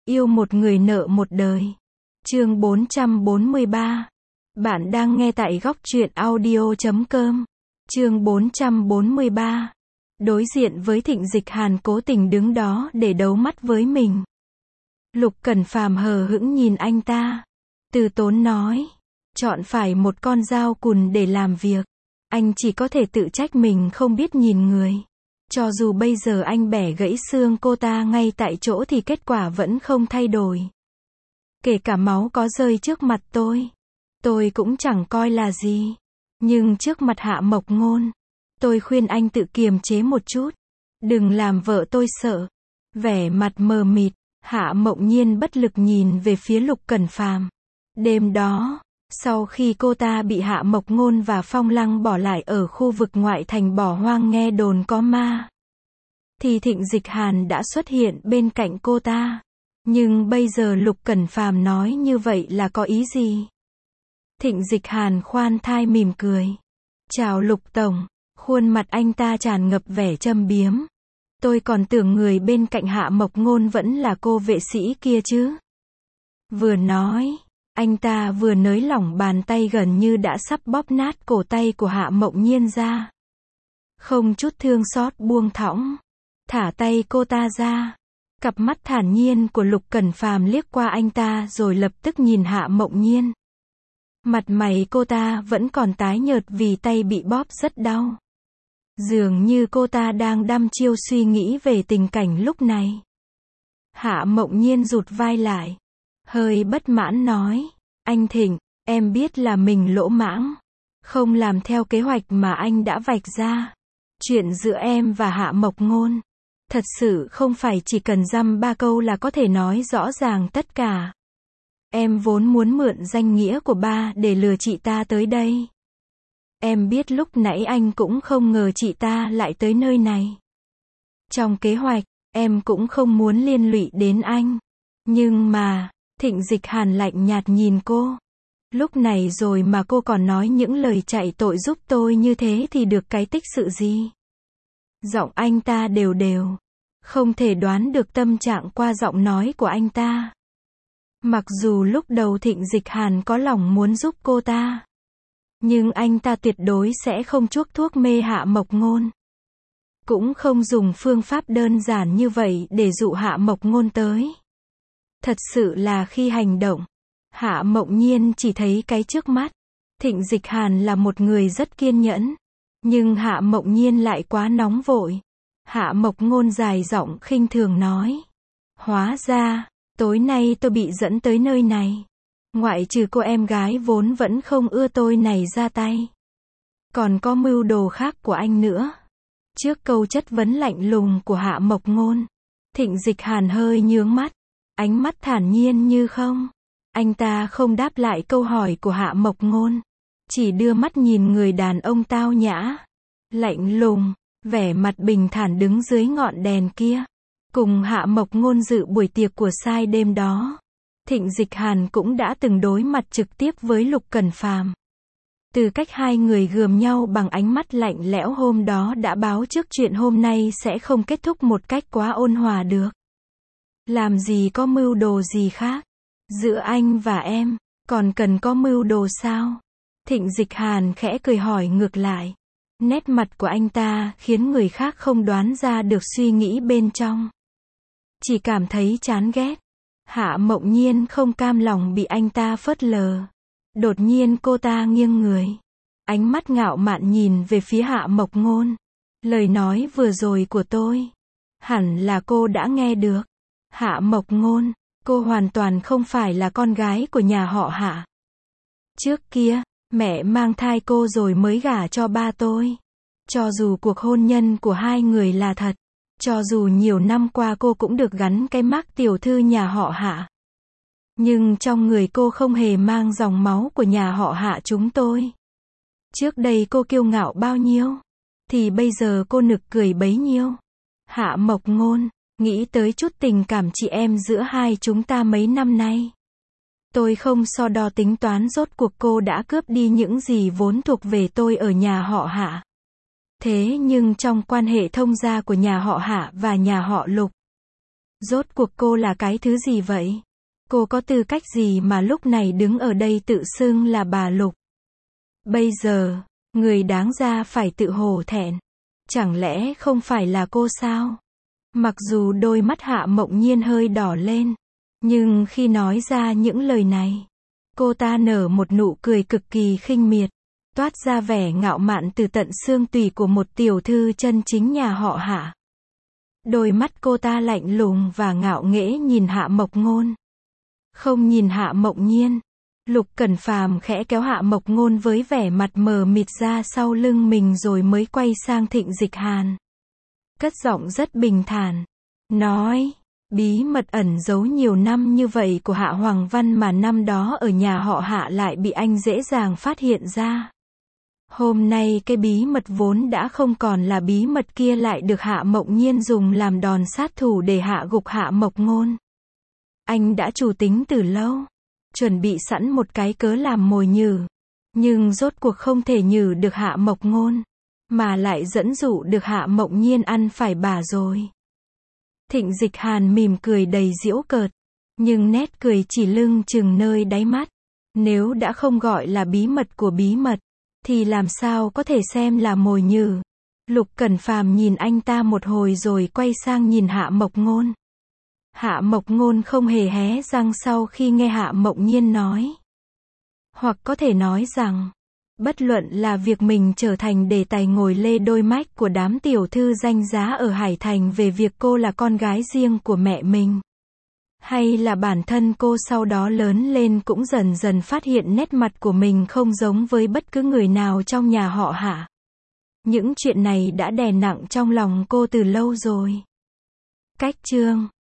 Yêu một người nợ một đời. Chương 443. Bạn đang nghe tại góc truyện audio.com. Chương 443. Đối diện với Thịnh Dịch Hàn cố tình đứng đó để đấu mắt với mình. Lục Cẩn Phàm hờ hững nhìn anh ta. Từ tốn nói. Chọn phải một con dao cùn để làm việc. Anh chỉ có thể tự trách mình không biết nhìn người. Cho dù bây giờ anh bẻ gãy xương cô ta ngay tại chỗ thì kết quả vẫn không thay đổi. Kể cả máu có rơi trước mặt tôi cũng chẳng coi là gì. Nhưng trước mặt Hạ Mộc Ngôn, tôi khuyên anh tự kiềm chế một chút. Đừng làm vợ tôi sợ. Vẻ mặt mờ mịt, Hạ Mộng Nhiên bất lực nhìn về phía Lục Cẩn Phàm. Đêm đó, sau khi cô ta bị Hạ Mộc Ngôn và Phong Lăng bỏ lại ở khu vực ngoại thành bỏ hoang nghe đồn có ma, thì Thịnh Dịch Hàn đã xuất hiện bên cạnh cô ta. Nhưng bây giờ Lục Cẩn Phàm nói như vậy là có ý gì? Thịnh Dịch Hàn khoan thai mỉm cười. Chào Lục Tổng. Khuôn mặt anh ta tràn ngập vẻ châm biếm. Tôi còn tưởng người bên cạnh Hạ Mộc Ngôn vẫn là cô vệ sĩ kia chứ. Vừa nói, anh ta vừa nới lỏng bàn tay gần như đã sắp bóp nát cổ tay của Hạ Mộng Nhiên ra. Không chút thương xót buông thõng, thả tay cô ta ra. Cặp mắt thản nhiên của Lục Cẩn Phàm liếc qua anh ta rồi lập tức nhìn Hạ Mộng Nhiên. Mặt mày cô ta vẫn còn tái nhợt vì tay bị bóp rất đau. Dường như cô ta đang đăm chiêu suy nghĩ về tình cảnh lúc này. Hạ Mộng Nhiên rụt vai lại, hơi bất mãn nói, anh Thịnh, em biết là mình lỗ mãng, không làm theo kế hoạch mà anh đã vạch ra. Chuyện giữa em và Hạ Mộc Ngôn, thật sự không phải chỉ cần dăm ba câu là có thể nói rõ ràng tất cả. Em vốn muốn mượn danh nghĩa của ba để lừa chị ta tới đây. Em biết lúc nãy anh cũng không ngờ chị ta lại tới nơi này. Trong kế hoạch, em cũng không muốn liên lụy đến anh. Nhưng mà, Thịnh Dịch Hàn lạnh nhạt nhìn cô. Lúc này rồi mà cô còn nói những lời chạy tội giúp tôi như thế thì được cái tích sự gì? Giọng anh ta đều đều. Không thể đoán được tâm trạng qua giọng nói của anh ta. Mặc dù lúc đầu Thịnh Dịch Hàn có lòng muốn giúp cô ta, nhưng anh ta tuyệt đối sẽ không chuốc thuốc mê Hạ Mộc Ngôn. Cũng không dùng phương pháp đơn giản như vậy để dụ Hạ Mộc Ngôn tới. Thật sự là khi hành động, Hạ Mộng Nhiên chỉ thấy cái trước mắt. Thịnh Dịch Hàn là một người rất kiên nhẫn, nhưng Hạ Mộng Nhiên lại quá nóng vội. Hạ Mộc Ngôn dài giọng khinh thường nói. Hóa ra, tối nay tôi bị dẫn tới nơi này. Ngoại trừ cô em gái vốn vẫn không ưa tôi này ra tay, còn có mưu đồ khác của anh nữa. Trước câu chất vấn lạnh lùng của Hạ Mộc Ngôn, Thịnh Dịch Hàn hơi nhướng mắt, ánh mắt thản nhiên như không. Anh ta không đáp lại câu hỏi của Hạ Mộc Ngôn, chỉ đưa mắt nhìn người đàn ông tao nhã, lạnh lùng, vẻ mặt bình thản đứng dưới ngọn đèn kia. Cùng Hạ Mộc Ngôn dự buổi tiệc của Sai đêm đó, Thịnh Dịch Hàn cũng đã từng đối mặt trực tiếp với Lục Cẩn Phàm. Từ cách hai người gườm nhau bằng ánh mắt lạnh lẽo hôm đó đã báo trước chuyện hôm nay sẽ không kết thúc một cách quá ôn hòa được. Làm gì có mưu đồ gì khác? Giữa anh và em, còn cần có mưu đồ sao? Thịnh Dịch Hàn khẽ cười hỏi ngược lại. Nét mặt của anh ta khiến người khác không đoán ra được suy nghĩ bên trong. Chỉ cảm thấy chán ghét. Hạ Mộng Nhiên không cam lòng bị anh ta phớt lờ. Đột nhiên cô ta nghiêng người, ánh mắt ngạo mạn nhìn về phía Hạ Mộc Ngôn. Lời nói vừa rồi của tôi, hẳn là cô đã nghe được. Hạ Mộc Ngôn, cô hoàn toàn không phải là con gái của nhà họ Hạ. Trước kia, mẹ mang thai cô rồi mới gả cho ba tôi. Cho dù cuộc hôn nhân của hai người là thật, cho dù nhiều năm qua cô cũng được gắn cái mác tiểu thư nhà họ Hạ, nhưng trong người cô không hề mang dòng máu của nhà họ Hạ chúng tôi. Trước đây cô kiêu ngạo bao nhiêu, thì bây giờ cô nực cười bấy nhiêu. Hạ Mộc Ngôn, nghĩ tới chút tình cảm chị em giữa hai chúng ta mấy năm nay. Tôi không so đo tính toán rốt cuộc cô đã cướp đi những gì vốn thuộc về tôi ở nhà họ Hạ. Thế nhưng trong quan hệ thông gia của nhà họ Hạ và nhà họ Lục, Rốt cuộc cô là cái thứ gì vậy? Cô có tư cách gì mà lúc này đứng ở đây tự xưng là bà Lục? Bây giờ, người đáng ra phải tự hổ thẹn. Chẳng lẽ không phải là cô sao? Mặc dù đôi mắt Hạ Mộng Nhiên hơi đỏ lên, nhưng khi nói ra những lời này, cô ta nở một nụ cười cực kỳ khinh miệt, toát ra vẻ ngạo mạn từ tận xương tủy của một tiểu thư chân chính nhà họ Hạ. Đôi mắt cô ta lạnh lùng và ngạo nghễ nhìn Hạ Mộc Ngôn. Không nhìn Hạ Mộng Nhiên. Lục Cẩn Phàm khẽ kéo Hạ Mộc Ngôn với vẻ mặt mờ mịt ra sau lưng mình rồi mới quay sang Thịnh Dịch Hàn. Cất giọng rất bình thản. Nói, bí mật ẩn giấu nhiều năm như vậy của Hạ Hoàng Văn mà năm đó ở nhà họ Hạ lại bị anh dễ dàng phát hiện ra. Hôm nay cái bí mật vốn đã không còn là bí mật kia lại được Hạ Mộng Nhiên dùng làm đòn sát thủ để hạ gục Hạ Mộc Ngôn. Anh đã chủ tính từ lâu, chuẩn bị sẵn một cái cớ làm mồi nhử, nhưng rốt cuộc không thể nhử được Hạ Mộc Ngôn, mà lại dẫn dụ được Hạ Mộng Nhiên ăn phải bà rồi. Thịnh Dịch Hàn mỉm cười đầy giễu cợt, nhưng nét cười chỉ lưng chừng nơi đáy mắt. Nếu đã không gọi là bí mật của bí mật, thì làm sao có thể xem là mồi nhử. Lục Cẩn Phàm nhìn anh ta một hồi rồi quay sang nhìn Hạ Mộc Ngôn. Hạ Mộc Ngôn không hề hé răng sau khi nghe Hạ Mộng Nhiên nói. Hoặc có thể nói rằng, bất luận là việc mình trở thành đề tài ngồi lê đôi mách của đám tiểu thư danh giá ở Hải Thành về việc cô là con gái riêng của mẹ mình, hay là bản thân cô sau đó lớn lên cũng dần dần phát hiện nét mặt của mình không giống với bất cứ người nào trong nhà họ Hạ. Những chuyện này đã đè nặng trong lòng cô từ lâu rồi. Cách chương